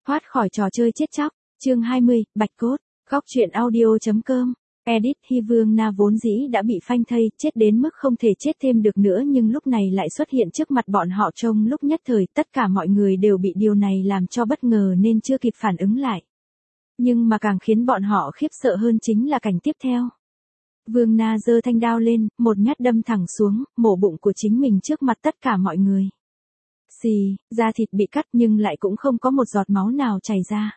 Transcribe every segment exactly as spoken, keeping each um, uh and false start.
Thoát khỏi trò chơi chết chóc, chương hai mươi, Bạch Cốt, góc truyện audio.com, edit. Hy Vương Na vốn dĩ đã bị phanh thây, chết đến mức không thể chết thêm được nữa nhưng lúc này lại xuất hiện trước mặt bọn họ trong lúc nhất thời, tất cả mọi người đều bị điều này làm cho bất ngờ nên chưa kịp phản ứng lại. Nhưng mà càng khiến bọn họ khiếp sợ hơn chính là cảnh tiếp theo. Vương Na giơ thanh đao lên, một nhát đâm thẳng xuống, mổ bụng của chính mình trước mặt tất cả mọi người. Xì, da thịt bị cắt nhưng lại cũng không có một giọt máu nào chảy ra.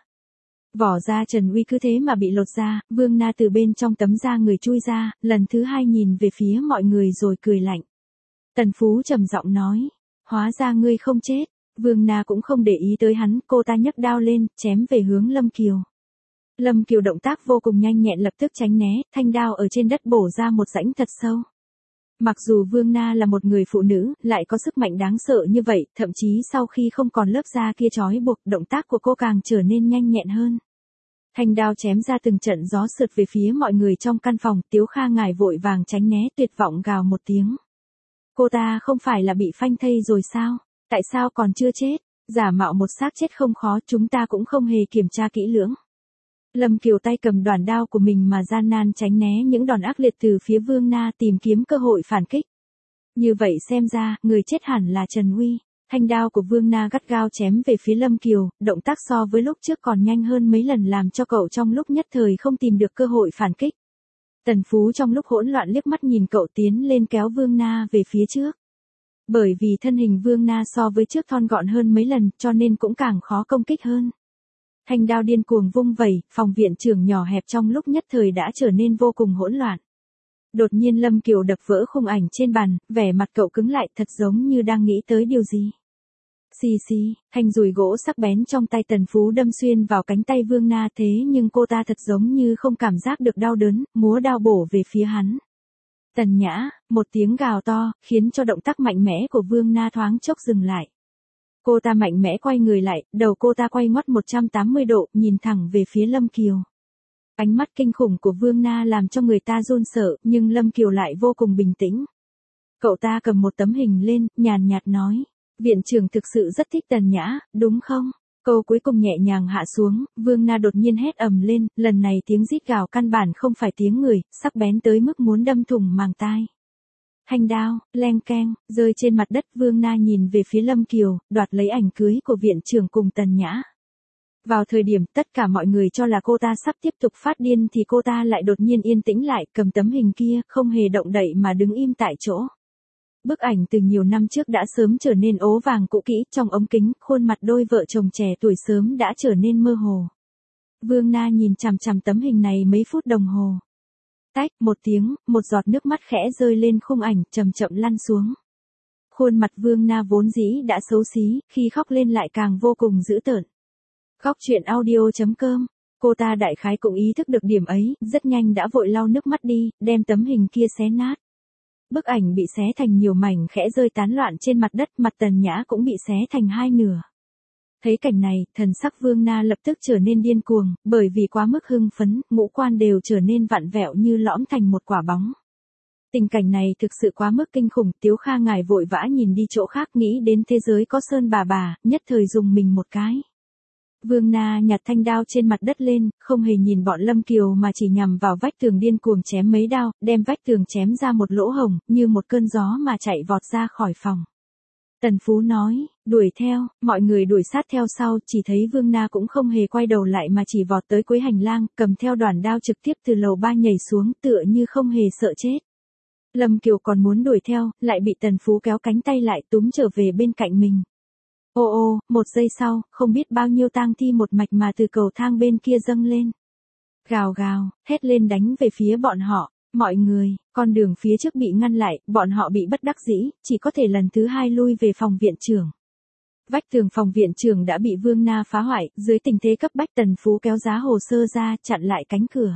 Vỏ da Trần Uy cứ thế mà bị lột ra, Vương Na từ bên trong tấm da người chui ra, lần thứ hai nhìn về phía mọi người rồi cười lạnh. Tần Phú trầm giọng nói, hóa ra ngươi không chết. Vương Na cũng không để ý tới hắn, cô ta nhấc đao lên, chém về hướng Lâm Kiều. Lâm Kiều động tác vô cùng nhanh nhẹn lập tức tránh né, thanh đao ở trên đất bổ ra một rãnh thật sâu. Mặc dù Vương Na là một người phụ nữ, lại có sức mạnh đáng sợ như vậy, thậm chí sau khi không còn lớp da kia trói buộc, động tác của cô càng trở nên nhanh nhẹn hơn. Thanh đao chém ra từng trận gió sượt về phía mọi người trong căn phòng, Tiếu Kha Ngải vội vàng tránh né, tuyệt vọng gào một tiếng. Cô ta không phải là bị phanh thây rồi sao? Tại sao còn chưa chết? Giả mạo một xác chết không khó, chúng ta cũng không hề kiểm tra kỹ lưỡng. Lâm Kiều tay cầm đoản đao của mình mà gian nan tránh né những đòn ác liệt từ phía Vương Na tìm kiếm cơ hội phản kích. Như vậy xem ra, người chết hẳn là Trần Uy. Thanh đao của Vương Na gắt gao chém về phía Lâm Kiều, động tác so với lúc trước còn nhanh hơn mấy lần làm cho cậu trong lúc nhất thời không tìm được cơ hội phản kích. Tần Phú trong lúc hỗn loạn liếc mắt nhìn cậu tiến lên kéo Vương Na về phía trước. Bởi vì thân hình Vương Na so với trước thon gọn hơn mấy lần cho nên cũng càng khó công kích hơn. Thanh đao điên cuồng vung vẩy, phòng viện trưởng nhỏ hẹp trong lúc nhất thời đã trở nên vô cùng hỗn loạn. Đột nhiên Lâm Kiều đập vỡ khung ảnh trên bàn, vẻ mặt cậu cứng lại thật giống như đang nghĩ tới điều gì. Xì xì, thanh dùi gỗ sắc bén trong tay Tần Phú đâm xuyên vào cánh tay Vương Na thế nhưng cô ta thật giống như không cảm giác được đau đớn, múa đao bổ về phía hắn. Tần Nhã, một tiếng gào to, khiến cho động tác mạnh mẽ của Vương Na thoáng chốc dừng lại. Cô ta mạnh mẽ quay người lại, đầu cô ta quay ngoắt một trăm tám mươi độ, nhìn thẳng về phía Lâm Kiều. Ánh mắt kinh khủng của Vương Na làm cho người ta run sợ, nhưng Lâm Kiều lại vô cùng bình tĩnh. Cậu ta cầm một tấm hình lên, nhàn nhạt nói, viện trưởng thực sự rất thích Tần Nhã, đúng không? Câu cuối cùng nhẹ nhàng hạ xuống, Vương Na đột nhiên hét ầm lên, lần này tiếng rít gào căn bản không phải tiếng người, sắc bén tới mức muốn đâm thủng màng tai. Thanh đao, leng keng, rơi trên mặt đất. Vương Na nhìn về phía Lâm Kiều, đoạt lấy ảnh cưới của viện trưởng cùng Tần Nhã. Vào thời điểm tất cả mọi người cho là cô ta sắp tiếp tục phát điên thì cô ta lại đột nhiên yên tĩnh lại, cầm tấm hình kia, không hề động đậy mà đứng im tại chỗ. Bức ảnh từ nhiều năm trước đã sớm trở nên ố vàng cũ kỹ, trong ống kính, khuôn mặt đôi vợ chồng trẻ tuổi sớm đã trở nên mơ hồ. Vương Na nhìn chằm chằm tấm hình này mấy phút đồng hồ. Tách, một tiếng, một giọt nước mắt khẽ rơi lên khung ảnh, chậm chậm lăn xuống. Khuôn mặt Vương Na vốn dĩ đã xấu xí, khi khóc lên lại càng vô cùng dữ tợn. Góc truyện audio.com, cô ta đại khái cũng ý thức được điểm ấy, rất nhanh đã vội lau nước mắt đi, đem tấm hình kia xé nát. Bức ảnh bị xé thành nhiều mảnh khẽ rơi tán loạn trên mặt đất, mặt Tần Nhã cũng bị xé thành hai nửa. Thấy cảnh này, thần sắc Vương Na lập tức trở nên điên cuồng, bởi vì quá mức hưng phấn, ngũ quan đều trở nên vặn vẹo như lõm thành một quả bóng. Tình cảnh này thực sự quá mức kinh khủng, Tiếu Kha Ngải vội vã nhìn đi chỗ khác nghĩ đến thế giới có sơn bà bà, nhất thời dùng mình một cái. Vương Na nhặt thanh đao trên mặt đất lên, không hề nhìn bọn Lâm Kiều mà chỉ nhằm vào vách tường điên cuồng chém mấy đao, đem vách tường chém ra một lỗ hổng, như một cơn gió mà chạy vọt ra khỏi phòng. Tần Phú nói, đuổi theo, mọi người đuổi sát theo sau, chỉ thấy Vương Na cũng không hề quay đầu lại mà chỉ vọt tới cuối hành lang, cầm theo đoản đao trực tiếp từ lầu ba nhảy xuống, tựa như không hề sợ chết. Lâm Kiều còn muốn đuổi theo, lại bị Tần Phú kéo cánh tay lại túm trở về bên cạnh mình. Ô ô, một giây sau, không biết bao nhiêu tang thi một mạch mà từ cầu thang bên kia dâng lên. Gào gào, hét lên đánh về phía bọn họ. Mọi người, con đường phía trước bị ngăn lại, bọn họ bị bất đắc dĩ, chỉ có thể lần thứ hai lui về phòng viện trưởng. Vách tường phòng viện trưởng đã bị Vương Na phá hoại, dưới tình thế cấp bách Tần Phú kéo giá hồ sơ ra, chặn lại cánh cửa.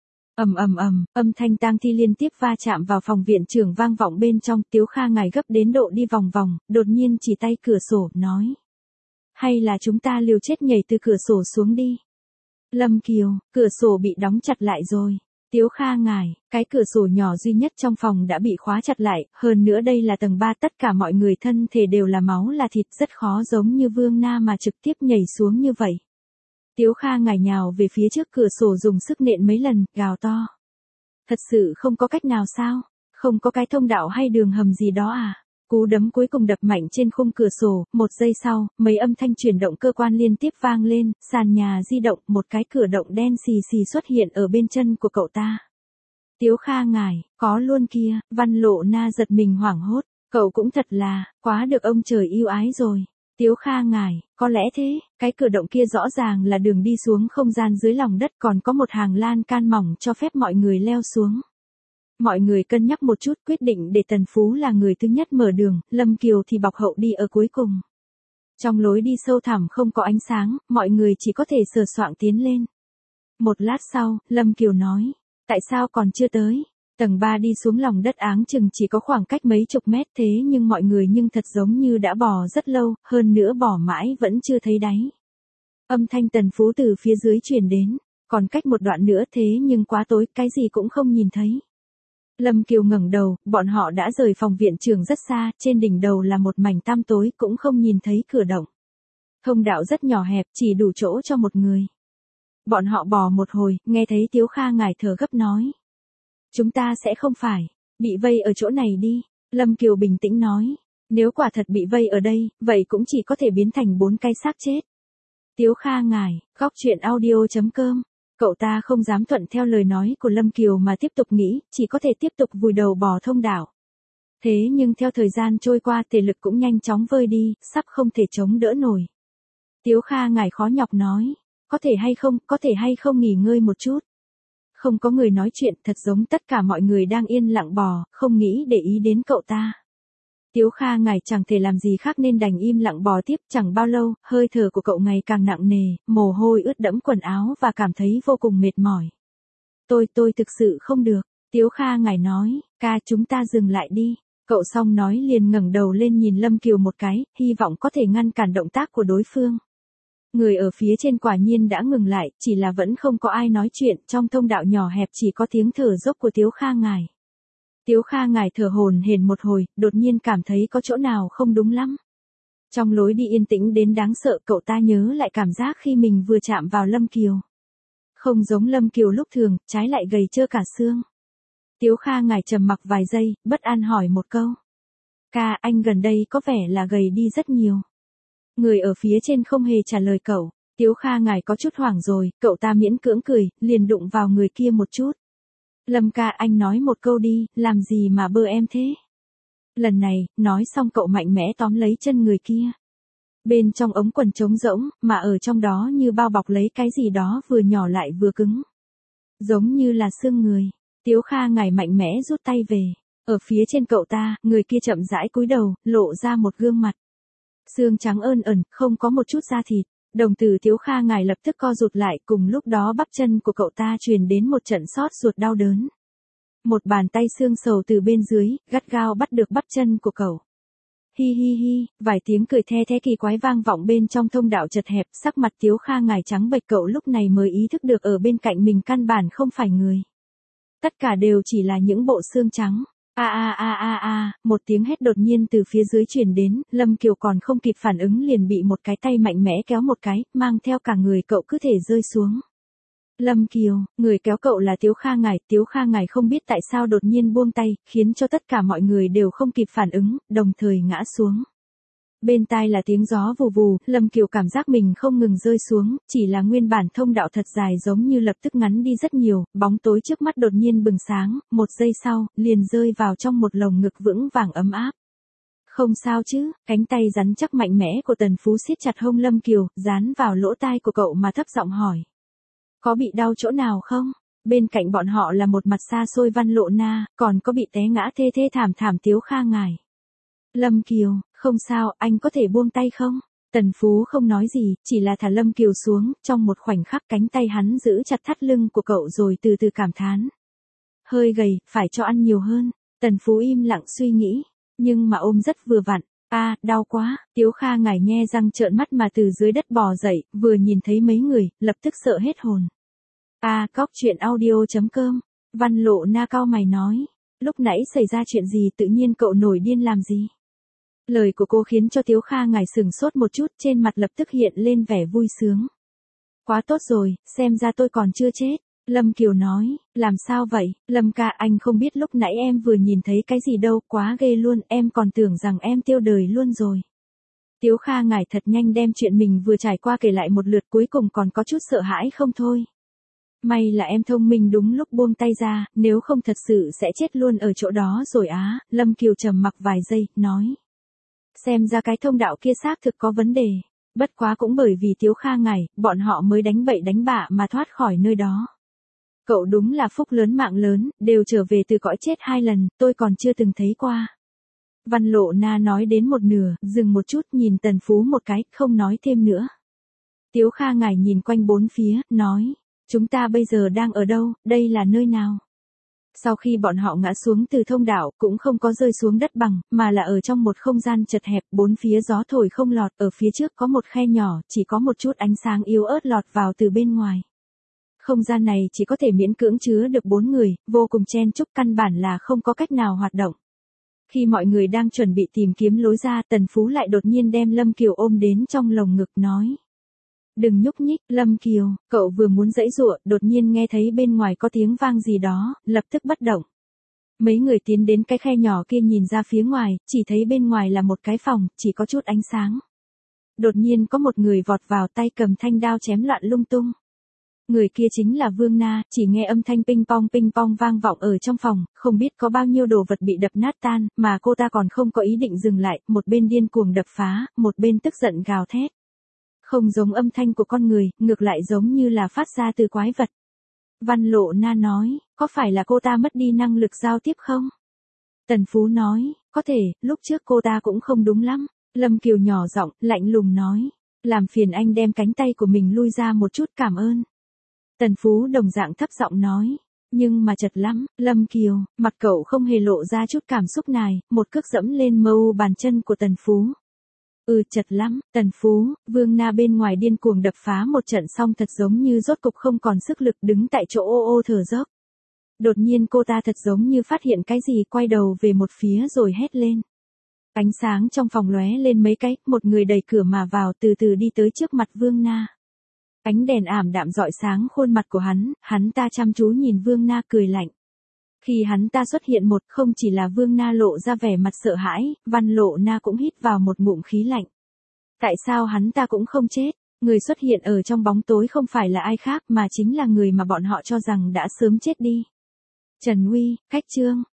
Ầm ầm ầm, âm thanh tang thi liên tiếp va chạm vào phòng viện trưởng vang vọng bên trong, Tiếu Kha Ngải gấp đến độ đi vòng vòng, đột nhiên chỉ tay cửa sổ, nói. Hay là chúng ta liều chết nhảy từ cửa sổ xuống đi. Lâm Kiều, cửa sổ bị đóng chặt lại rồi. Tiếu Kha Ngải, cái cửa sổ nhỏ duy nhất trong phòng đã bị khóa chặt lại, hơn nữa đây là tầng ba, tất cả mọi người thân thể đều là máu là thịt, rất khó giống như Vương Na mà trực tiếp nhảy xuống như vậy. Tiếu Kha ngải nhào về phía trước cửa sổ dùng sức nện mấy lần, gào to. Thật sự không có cách nào sao? Không có cái thông đạo hay đường hầm gì đó à? Cú đấm cuối cùng đập mạnh trên khung cửa sổ, một giây sau, mấy âm thanh chuyển động cơ quan liên tiếp vang lên, sàn nhà di động, một cái cửa động đen xì xì xuất hiện ở bên chân của cậu ta. Tiếu Kha ngải, có luôn kia, Văn Lộ Na giật mình hoảng hốt, cậu cũng thật là, quá được ông trời yêu ái rồi. Tiếu Kha ngải, có lẽ thế, cái cửa động kia rõ ràng là đường đi xuống không gian dưới lòng đất, còn có một hàng lan can mỏng cho phép mọi người leo xuống. Mọi người cân nhắc một chút, quyết định để Tần Phú là người thứ nhất mở đường, Lâm Kiều thì bọc hậu đi ở cuối cùng. Trong lối đi sâu thẳm không có ánh sáng, mọi người chỉ có thể sờ soạng tiến lên. Một lát sau, Lâm Kiều nói, tại sao còn chưa tới? Tầng ba đi xuống lòng đất áng chừng chỉ có khoảng cách mấy chục mét, thế nhưng mọi người nhưng thật giống như đã bò rất lâu, hơn nữa bò mãi vẫn chưa thấy đáy. Âm thanh Tần Phú từ phía dưới truyền đến, còn cách một đoạn nữa, thế nhưng quá tối, cái gì cũng không nhìn thấy. Lâm Kiều ngẩng đầu, bọn họ đã rời phòng viện trưởng rất xa, trên đỉnh đầu là một mảnh tăm tối, cũng không nhìn thấy cửa động. Thông đạo rất nhỏ hẹp, chỉ đủ chỗ cho một người. Bọn họ bò một hồi, nghe thấy Tiếu Kha ngải thở gấp nói. Chúng ta sẽ không phải bị vây ở chỗ này đi. Lâm Kiều bình tĩnh nói. Nếu quả thật bị vây ở đây, vậy cũng chỉ có thể biến thành bốn cái xác chết. Tiếu Kha ngải, góc truyện audio chấm com. Cậu ta không dám thuận theo lời nói của Lâm Kiều mà tiếp tục nghĩ, chỉ có thể tiếp tục vùi đầu bò thông đạo. Thế nhưng theo thời gian trôi qua, thể lực cũng nhanh chóng vơi đi, sắp không thể chống đỡ nổi. Tiếu Kha ngải khó nhọc nói. Có thể hay không, có thể hay không nghỉ ngơi một chút. Không có người nói chuyện, thật giống tất cả mọi người đang yên lặng bò, không nghĩ để ý đến cậu ta. Tiếu Kha ngải chẳng thể làm gì khác nên đành im lặng bò tiếp, chẳng bao lâu, hơi thở của cậu ngày càng nặng nề, mồ hôi ướt đẫm quần áo và cảm thấy vô cùng mệt mỏi. Tôi, tôi thực sự không được, Tiếu Kha ngải nói, ca chúng ta dừng lại đi. Cậu xong nói liền ngẩng đầu lên nhìn Lâm Kiều một cái, hy vọng có thể ngăn cản động tác của đối phương. Người ở phía trên quả nhiên đã ngừng lại, chỉ là vẫn không có ai nói chuyện, trong thông đạo nhỏ hẹp chỉ có tiếng thở dốc của Tiếu Kha ngải. Tiếu Kha ngải thở hổn hển một hồi, đột nhiên cảm thấy có chỗ nào không đúng lắm. Trong lối đi yên tĩnh đến đáng sợ, cậu ta nhớ lại cảm giác khi mình vừa chạm vào Lâm Kiều. Không giống Lâm Kiều lúc thường, trái lại gầy trơ cả xương. Tiếu Kha ngải trầm mặc vài giây, bất an hỏi một câu. Ca, anh gần đây có vẻ là gầy đi rất nhiều. Người ở phía trên không hề trả lời cậu. Tiếu Kha ngải có chút hoảng rồi, cậu ta miễn cưỡng cười, liền đụng vào người kia một chút. Lâm ca, anh nói một câu đi, làm gì mà bơ em thế? Lần này, nói xong cậu mạnh mẽ tóm lấy chân người kia. Bên trong ống quần trống rỗng, mà ở trong đó như bao bọc lấy cái gì đó vừa nhỏ lại vừa cứng. Giống như là xương người. Tiếu Kha ngải mạnh mẽ rút tay về. Ở phía trên cậu ta, người kia chậm rãi cúi đầu, lộ ra một gương mặt. Xương trắng ơn ẩn, không có một chút da thịt. Đồng tử Tiếu Kha ngải lập tức co rụt lại, cùng lúc đó bắp chân của cậu ta truyền đến một trận xót ruột đau đớn. Một bàn tay xương sầu từ bên dưới, gắt gao bắt được bắp chân của cậu. Hi hi hi, vài tiếng cười the thế kỳ quái vang vọng bên trong thông đạo chật hẹp, sắc mặt Tiếu Kha ngải trắng bệch, cậu lúc này mới ý thức được ở bên cạnh mình căn bản không phải người. Tất cả đều chỉ là những bộ xương trắng. A a a a a, một tiếng hét đột nhiên từ phía dưới truyền đến, Lâm Kiều còn không kịp phản ứng liền bị một cái tay mạnh mẽ kéo một cái, mang theo cả người cậu cứ thể rơi xuống. Lâm Kiều, người kéo cậu là Tiếu Kha ngải, Tiếu Kha ngải không biết tại sao đột nhiên buông tay, khiến cho tất cả mọi người đều không kịp phản ứng, đồng thời ngã xuống. Bên tai là tiếng gió vù vù, Lâm Kiều cảm giác mình không ngừng rơi xuống, chỉ là nguyên bản thông đạo thật dài giống như lập tức ngắn đi rất nhiều, bóng tối trước mắt đột nhiên bừng sáng, một giây sau, liền rơi vào trong một lồng ngực vững vàng ấm áp. Không sao chứ, cánh tay rắn chắc mạnh mẽ của Tần Phú siết chặt hông Lâm Kiều, dán vào lỗ tai của cậu mà thấp giọng hỏi. Có bị đau chỗ nào không? Bên cạnh bọn họ là một mặt xa xôi Văn Lộ Na, còn có bị té ngã thê thê thảm thảm Tiếu Kha ngải. Lâm Kiều, không sao, anh có thể buông tay không? Tần Phú không nói gì, chỉ là thả Lâm Kiều xuống, trong một khoảnh khắc cánh tay hắn giữ chặt thắt lưng của cậu rồi từ từ cảm thán. Hơi gầy, phải cho ăn nhiều hơn. Tần Phú im lặng suy nghĩ, nhưng mà ôm rất vừa vặn. A, à, đau quá. Tiếu Kha ngải nhe răng trợn mắt mà từ dưới đất bò dậy, vừa nhìn thấy mấy người, lập tức sợ hết hồn. A, à, góc truyện audio chấm com. Văn Lộ Na cau mày nói, lúc nãy xảy ra chuyện gì tự nhiên cậu nổi điên làm gì? Lời của cô khiến cho Tiếu Kha ngải sừng sốt một chút, trên mặt lập tức hiện lên vẻ vui sướng. Quá tốt rồi, xem ra tôi còn chưa chết. Lâm Kiều nói, làm sao vậy, Lâm ca anh không biết lúc nãy em vừa nhìn thấy cái gì đâu, quá ghê luôn, em còn tưởng rằng em tiêu đời luôn rồi. Tiếu Kha ngải thật nhanh đem chuyện mình vừa trải qua kể lại một lượt, cuối cùng còn có chút sợ hãi không thôi. May là em thông minh đúng lúc buông tay ra, nếu không thật sự sẽ chết luôn ở chỗ đó rồi á. Lâm Kiều trầm mặc vài giây, nói. Xem ra cái thông đạo kia xác thực có vấn đề. Bất quá cũng bởi vì Tiếu Kha ngải, bọn họ mới đánh bậy đánh bạ mà thoát khỏi nơi đó. Cậu đúng là phúc lớn mạng lớn, đều trở về từ cõi chết hai lần, tôi còn chưa từng thấy qua. Văn Lộ Na nói đến một nửa, dừng một chút nhìn Tần Phú một cái, không nói thêm nữa. Tiếu Kha ngải nhìn quanh bốn phía, nói. Chúng ta bây giờ đang ở đâu, đây là nơi nào? Sau khi bọn họ ngã xuống từ thông đạo, cũng không có rơi xuống đất bằng, mà là ở trong một không gian chật hẹp, bốn phía gió thổi không lọt, ở phía trước có một khe nhỏ, chỉ có một chút ánh sáng yếu ớt lọt vào từ bên ngoài. Không gian này chỉ có thể miễn cưỡng chứa được bốn người, vô cùng chen chúc, căn bản là không có cách nào hoạt động. Khi mọi người đang chuẩn bị tìm kiếm lối ra, Tần Phú lại đột nhiên đem Lâm Kiều ôm đến trong lồng ngực nói. Đừng nhúc nhích, Lâm Kiều, cậu vừa muốn giãy giụa, đột nhiên nghe thấy bên ngoài có tiếng vang gì đó, lập tức bất động. Mấy người tiến đến cái khe nhỏ kia nhìn ra phía ngoài, chỉ thấy bên ngoài là một cái phòng, chỉ có chút ánh sáng. Đột nhiên có một người vọt vào, tay cầm thanh đao chém loạn lung tung. Người kia chính là Vương Na, chỉ nghe âm thanh ping pong ping pong vang vọng ở trong phòng, không biết có bao nhiêu đồ vật bị đập nát tan, mà cô ta còn không có ý định dừng lại, một bên điên cuồng đập phá, một bên tức giận gào thét. Không giống âm thanh của con người, ngược lại giống như là phát ra từ quái vật. Văn Lộ Na nói, có phải là cô ta mất đi năng lực giao tiếp không? Tần Phú nói, có thể, lúc trước cô ta cũng không đúng lắm. Lâm Kiều nhỏ giọng, lạnh lùng nói, làm phiền anh đem cánh tay của mình lui ra một chút, cảm ơn. Tần Phú đồng dạng thấp giọng nói, nhưng mà chật lắm, Lâm Kiều, mặt cậu không hề lộ ra chút cảm xúc này, một cước dẫm lên mâu bàn chân của Tần Phú. Ừ, chật lắm, Tần Phú, Vương Na bên ngoài điên cuồng đập phá một trận xong thật giống như rốt cục không còn sức lực, đứng tại chỗ ô ô thở dốc. Đột nhiên cô ta thật giống như phát hiện cái gì, quay đầu về một phía rồi hét lên. Ánh sáng trong phòng lóe lên mấy cái, một người đẩy cửa mà vào, từ từ đi tới trước mặt Vương Na. Ánh đèn ảm đạm rọi sáng khuôn mặt của hắn, hắn ta chăm chú nhìn Vương Na cười lạnh. Khi hắn ta xuất hiện, một không chỉ là Vương Na lộ ra vẻ mặt sợ hãi, Văn Lộ Na cũng hít vào một ngụm khí lạnh. Tại sao hắn ta cũng không chết? Người xuất hiện ở trong bóng tối không phải là ai khác mà chính là người mà bọn họ cho rằng đã sớm chết đi. Trần Uy, Cách Trương.